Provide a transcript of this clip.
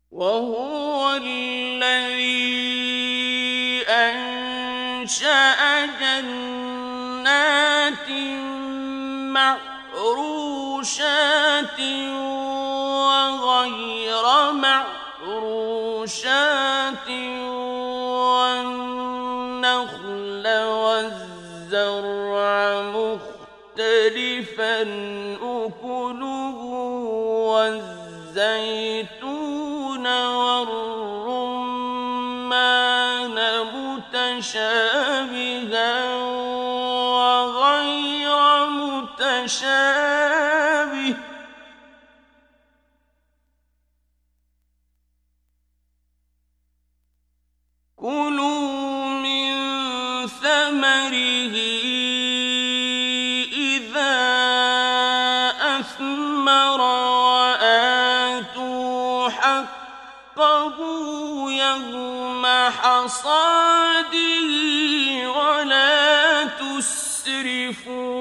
وهو الذي أنشأ جنات معروشات وغير معروشات والنخل والزرع مختلفا أكله والزيتون والرمان متشابها وغير متشابه كلوا من ثمره إذا أثمر وآتوا حقه يوم حصاده ولا تسرفوا